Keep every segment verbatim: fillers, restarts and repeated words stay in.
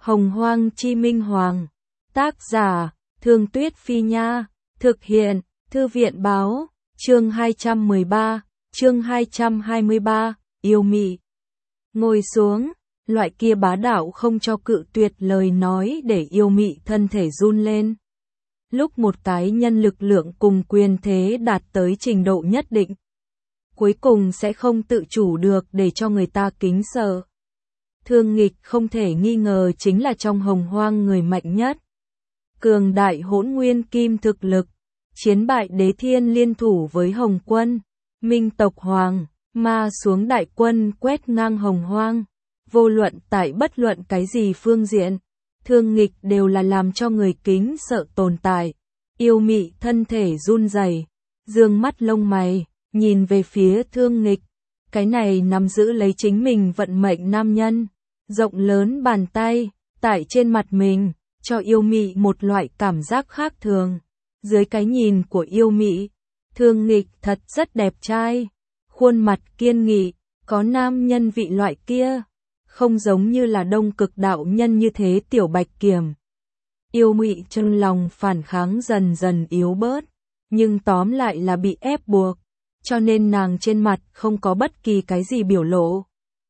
Hồng Hoang Chi Minh Hoàng. Tác giả, Thương Tuyết Phi Nha. Thực hiện, Thư viện Báo. Chương hai trăm mười ba, chương hai trăm hai mươi ba, yêu mị. Ngồi xuống, loại kia bá đạo không cho cự tuyệt lời nói để yêu mị thân thể run lên. Lúc một cái nhân lực lượng cùng quyền thế đạt tới trình độ nhất định, cuối cùng sẽ không tự chủ được để cho người ta kính sợ. Thương Nghịch không thể nghi ngờ chính là trong hồng hoang người mạnh nhất. Cường đại hỗn nguyên kim thực lực, chiến bại đế thiên liên thủ với Hồng Quân, Minh tộc Hoàng, ma xuống đại quân quét ngang hồng hoang. Vô luận tại bất luận cái gì phương diện, Thương Nghịch đều là làm cho người kính sợ tồn tại. Yêu mị thân thể run rẩy, dương mắt lông mày, nhìn về phía Thương Nghịch. Cái này nắm giữ lấy chính mình vận mệnh nam nhân, rộng lớn bàn tay, tại trên mặt mình, cho yêu mị một loại cảm giác khác thường. Dưới cái nhìn của yêu mị, Thương Nghịch thật rất đẹp trai, khuôn mặt kiên nghị, có nam nhân vị loại kia, không giống như là đông cực đạo nhân như thế tiểu bạch kiểm. Yêu mị trong lòng phản kháng dần dần yếu bớt, nhưng tóm lại là bị ép buộc, cho nên nàng trên mặt không có bất kỳ cái gì biểu lộ.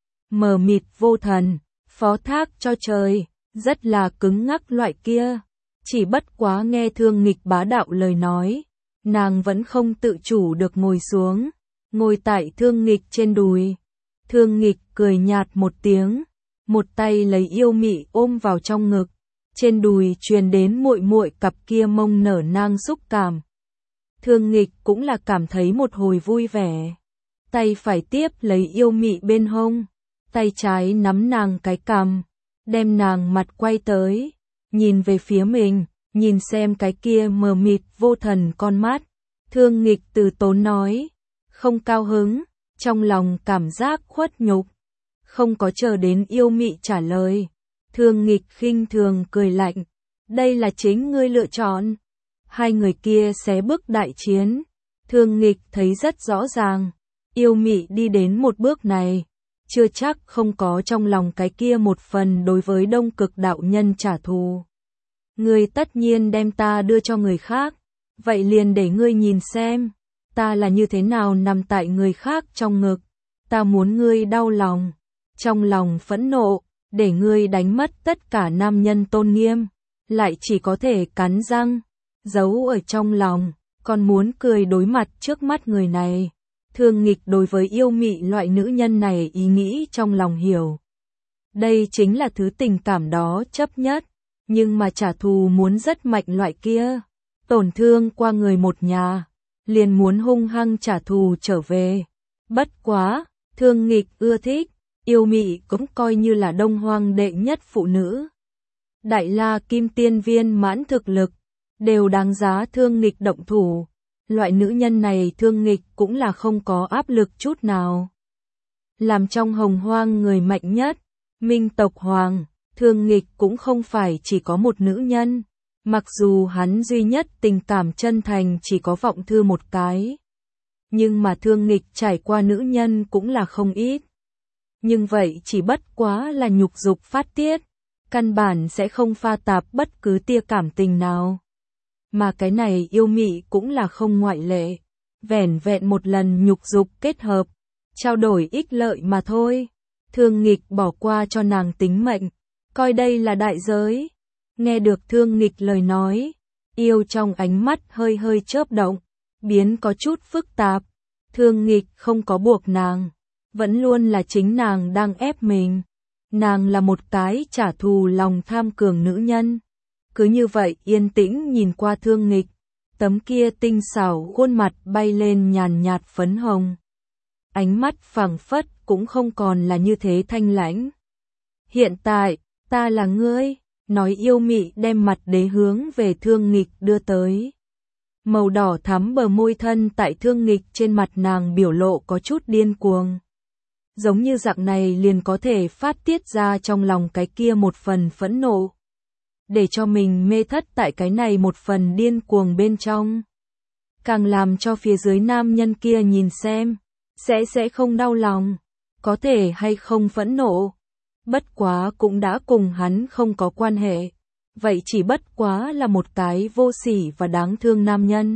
Mờ mịt vô thần, phó thác cho trời, rất là cứng ngắc loại kia. Chỉ bất quá nghe Thương Nghịch bá đạo lời nói, nàng vẫn không tự chủ được ngồi xuống, ngồi tại Thương Nghịch trên đùi. Thương Nghịch cười nhạt một tiếng, một tay lấy yêu mị ôm vào trong ngực, trên đùi truyền đến muội muội cặp kia mông nở nang xúc cảm. Thương Nghịch cũng là cảm thấy một hồi vui vẻ, tay phải tiếp lấy yêu mị bên hông, tay trái nắm nàng cái cằm, đem nàng mặt quay tới, nhìn về phía mình, nhìn xem cái kia mờ mịt vô thần con mắt. Thương Nghịch từ tốn nói, không cao hứng, trong lòng cảm giác khuất nhục. Không có chờ đến yêu mị trả lời, Thương Nghịch khinh thường cười lạnh, đây là chính ngươi lựa chọn. Hai người kia xé bước đại chiến, Thương Nghịch thấy rất rõ ràng, yêu mị đi đến một bước này, chưa chắc không có trong lòng cái kia một phần đối với đông cực đạo nhân trả thù. Ngươi tất nhiên đem ta đưa cho người khác, vậy liền để ngươi nhìn xem, ta là như thế nào nằm tại người khác trong ngực, ta muốn ngươi đau lòng, trong lòng phẫn nộ, để ngươi đánh mất tất cả nam nhân tôn nghiêm, lại chỉ có thể cắn răng, giấu ở trong lòng, còn muốn cười đối mặt trước mắt người này. Thương Nghịch đối với yêu mị loại nữ nhân này ý nghĩ trong lòng hiểu. Đây chính là thứ tình cảm đó chấp nhất, nhưng mà trả thù muốn rất mạnh loại kia, tổn thương qua người một nhà, liền muốn hung hăng trả thù trở về. Bất quá, Thương Nghịch ưa thích, yêu mị cũng coi như là đông hoang đệ nhất phụ nữ. Đại la kim tiên viên mãn thực lực, đều đáng giá Thương Nghịch động thủ. Loại nữ nhân này Thương Nghịch cũng là không có áp lực chút nào. Làm trong hồng hoang người mạnh nhất, Minh tộc Hoàng, Thương Nghịch cũng không phải chỉ có một nữ nhân. Mặc dù hắn duy nhất tình cảm chân thành chỉ có Vọng Thư một cái, nhưng mà Thương Nghịch trải qua nữ nhân cũng là không ít. Nhưng vậy chỉ bất quá là nhục dục phát tiết, căn bản sẽ không pha tạp bất cứ tia cảm tình nào. Mà cái này yêu mị cũng là không ngoại lệ, vẻn vẹn một lần nhục dục kết hợp, trao đổi ích lợi mà thôi. Thương Nghịch bỏ qua cho nàng tính mệnh, coi đây là đại giới. Nghe được Thương Nghịch lời nói, yêu trong ánh mắt hơi hơi chớp động, biến có chút phức tạp. Thương Nghịch không có buộc nàng, vẫn luôn là chính nàng đang ép mình. Nàng là một cái trả thù lòng tham cường nữ nhân. Cứ như vậy yên tĩnh nhìn qua Thương Nghịch, tấm kia tinh xảo khuôn mặt bay lên nhàn nhạt phấn hồng. Ánh mắt phảng phất cũng không còn là như thế thanh lãnh. Hiện tại, ta là ngươi, nói yêu mị đem mặt đế hướng về Thương Nghịch đưa tới. Màu đỏ thắm bờ môi thân tại Thương Nghịch trên mặt nàng biểu lộ có chút điên cuồng. Giống như dạng này liền có thể phát tiết ra trong lòng cái kia một phần phẫn nộ, để cho mình mê thất tại cái này một phần điên cuồng bên trong. Càng làm cho phía dưới nam nhân kia nhìn xem, sẽ sẽ không đau lòng, có thể hay không phẫn nộ. bất quá cũng đã cùng hắn không có quan hệ. Vậy chỉ bất quá là một cái vô sỉ và đáng thương nam nhân.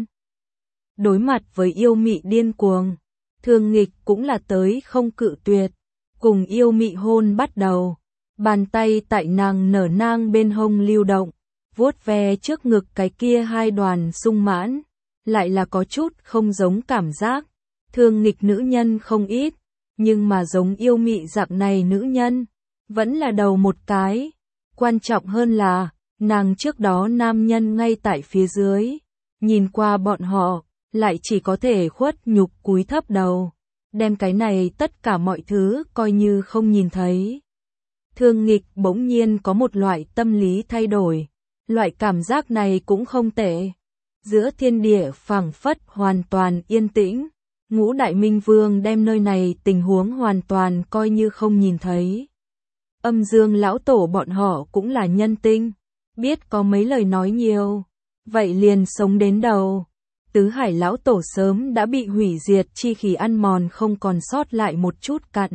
Đối mặt với yêu mị điên cuồng, Thương Nghịch cũng là tới không cự tuyệt, cùng yêu mị hôn bắt đầu. Bàn tay tại nàng nở nang bên hông lưu động, vuốt ve trước ngực cái kia hai đoàn sung mãn, lại là có chút không giống cảm giác. Thương Nghịch nữ nhân không ít, nhưng mà giống yêu mị dạng này nữ nhân, vẫn là đầu một cái. Quan trọng hơn là, nàng trước đó nam nhân ngay tại phía dưới, nhìn qua bọn họ, lại chỉ có thể khuất nhục cúi thấp đầu, đem cái này tất cả mọi thứ coi như không nhìn thấy. Thương Nghịch bỗng nhiên có một loại tâm lý thay đổi, loại cảm giác này cũng không tệ. Giữa thiên địa phảng phất hoàn toàn yên tĩnh, Ngũ Đại Minh Vương đem nơi này tình huống hoàn toàn coi như không nhìn thấy. Âm Dương lão tổ bọn họ cũng là nhân tinh, biết có mấy lời nói nhiều, vậy liền sống đến đầu. Tứ Hải lão tổ sớm đã bị hủy diệt chi khí ăn mòn không còn sót lại một chút cặn.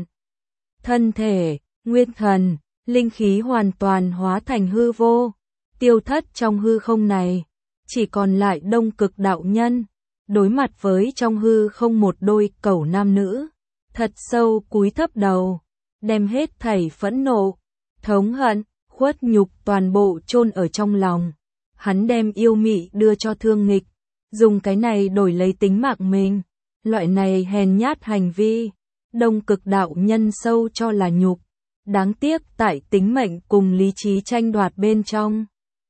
Thân thể, nguyên thần, linh khí hoàn toàn hóa thành hư vô, tiêu thất trong hư không này, chỉ còn lại Đông Cực đạo nhân, đối mặt với trong hư không một đôi cẩu nam nữ, thật sâu cúi thấp đầu, đem hết thảy phẫn nộ, thống hận, khuất nhục toàn bộ chôn ở trong lòng. Hắn đem yêu mị đưa cho Thương Nghịch, dùng cái này đổi lấy tính mạng mình. Loại này hèn nhát hành vi, Đông Cực đạo nhân sâu cho là nhục. Đáng tiếc tại tính mệnh cùng lý trí tranh đoạt bên trong,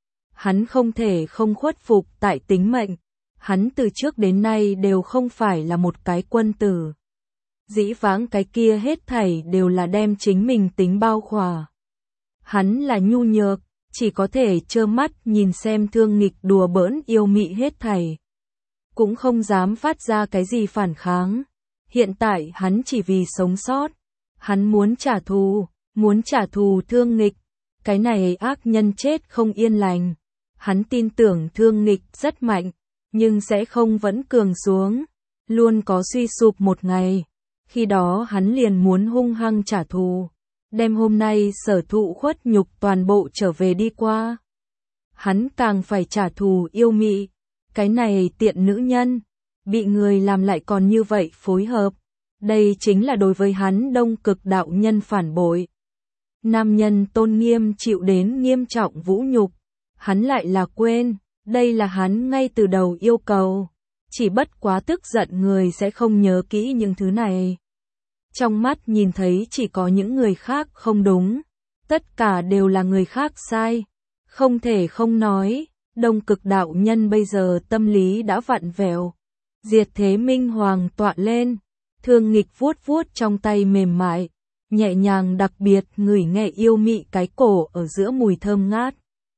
hắn không thể không khuất phục tại tính mệnh. Hắn từ trước đến nay đều không phải là một cái quân tử. Dĩ vãng cái kia hết thảy đều là đem chính mình tính bao khỏa. Hắn là nhu nhược, chỉ có thể trơ mắt nhìn xem Thương Nghịch đùa bỡn yêu mị hết thảy. Cũng không dám phát ra cái gì phản kháng. Hiện tại hắn chỉ vì sống sót. Hắn muốn trả thù, muốn trả thù Thương Nghịch. Cái này ác nhân chết không yên lành. Hắn tin tưởng Thương Nghịch rất mạnh, nhưng sẽ không vẫn cường xuống. Luôn có suy sụp một ngày. Khi đó hắn liền muốn hung hăng trả thù. Đem hôm nay sở thụ khuất nhục toàn bộ trở về đi qua. Hắn càng phải trả thù yêu mị. Cái này tiện nữ nhân, bị người làm lại còn như vậy phối hợp. Đây chính là đối với hắn Đông Cực đạo nhân phản bội. Nam nhân tôn nghiêm chịu đến nghiêm trọng vũ nhục. Hắn lại là quên, đây là hắn ngay từ đầu yêu cầu. Chỉ bất quá tức giận người sẽ không nhớ kỹ những thứ này. Trong mắt nhìn thấy chỉ có những người khác không đúng. Tất cả đều là người khác sai. Không thể không nói, Đông Cực đạo nhân bây giờ tâm lý đã vặn vẹo. Diệt thế minh hoàng tọa lên. Thương Nghịch vuốt vuốt trong tay mềm mại. Nhẹ nhàng đặc biệt ngửi nghe yêu mị cái cổ ở giữa mùi thơm ngát.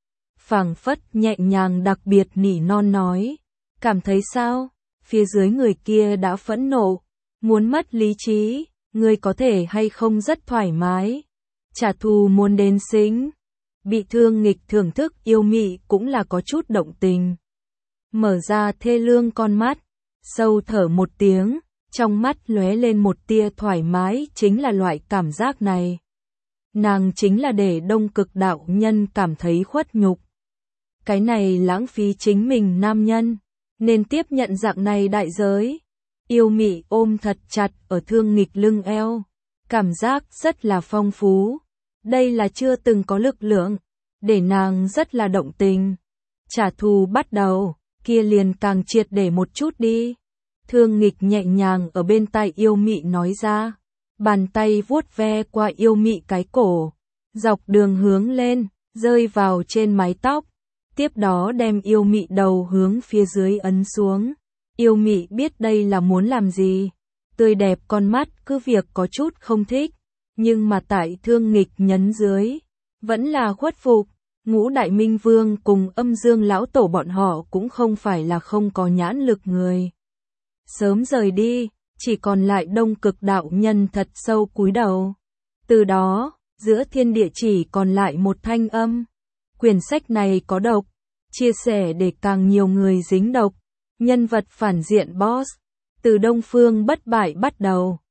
Phảng phất nhẹ nhàng đặc biệt nỉ non nói. Cảm thấy sao? Phía dưới người kia đã phẫn nộ. Muốn mất lý trí. Ngươi có thể hay không rất thoải mái. Trả thù muốn đến xính. Bị Thương Nghịch thưởng thức yêu mị cũng là có chút động tình. Mở ra thê lương con mắt. Sâu thở một tiếng. Trong mắt lóe lên một tia thoải mái chính là loại cảm giác này. Nàng chính là để Đông Cực đạo nhân cảm thấy khuất nhục. Cái này lãng phí chính mình nam nhân. Nên tiếp nhận dạng này đại giới. Yêu mị ôm thật chặt ở Thương Nghịch lưng eo. Cảm giác rất là phong phú. Đây là chưa từng có lực lượng. Để nàng rất là động tình. Trả thù bắt đầu. Kia liền càng triệt để một chút đi. Thương Nghịch nhẹ nhàng ở bên tai yêu mị nói ra. Bàn tay vuốt ve qua yêu mị cái cổ. Dọc đường hướng lên. Rơi vào trên mái tóc. Tiếp đó đem yêu mị đầu hướng phía dưới ấn xuống. Yêu mị biết đây là muốn làm gì. Tươi đẹp con mắt cứ việc có chút không thích. Nhưng mà tại Thương Nghịch nhấn dưới. Vẫn là khuất phục. Ngũ Đại Minh Vương cùng Âm Dương lão tổ bọn họ cũng không phải là không có nhãn lực người. Sớm rời đi. Chỉ còn lại Đông Cực đạo nhân thật sâu cúi đầu. Từ đó, giữa thiên địa chỉ còn lại một thanh âm. Quyển sách này có độc. Chia sẻ để càng nhiều người dính độc. Nhân vật phản diện boss. Từ Đông Phương bất bại bắt đầu.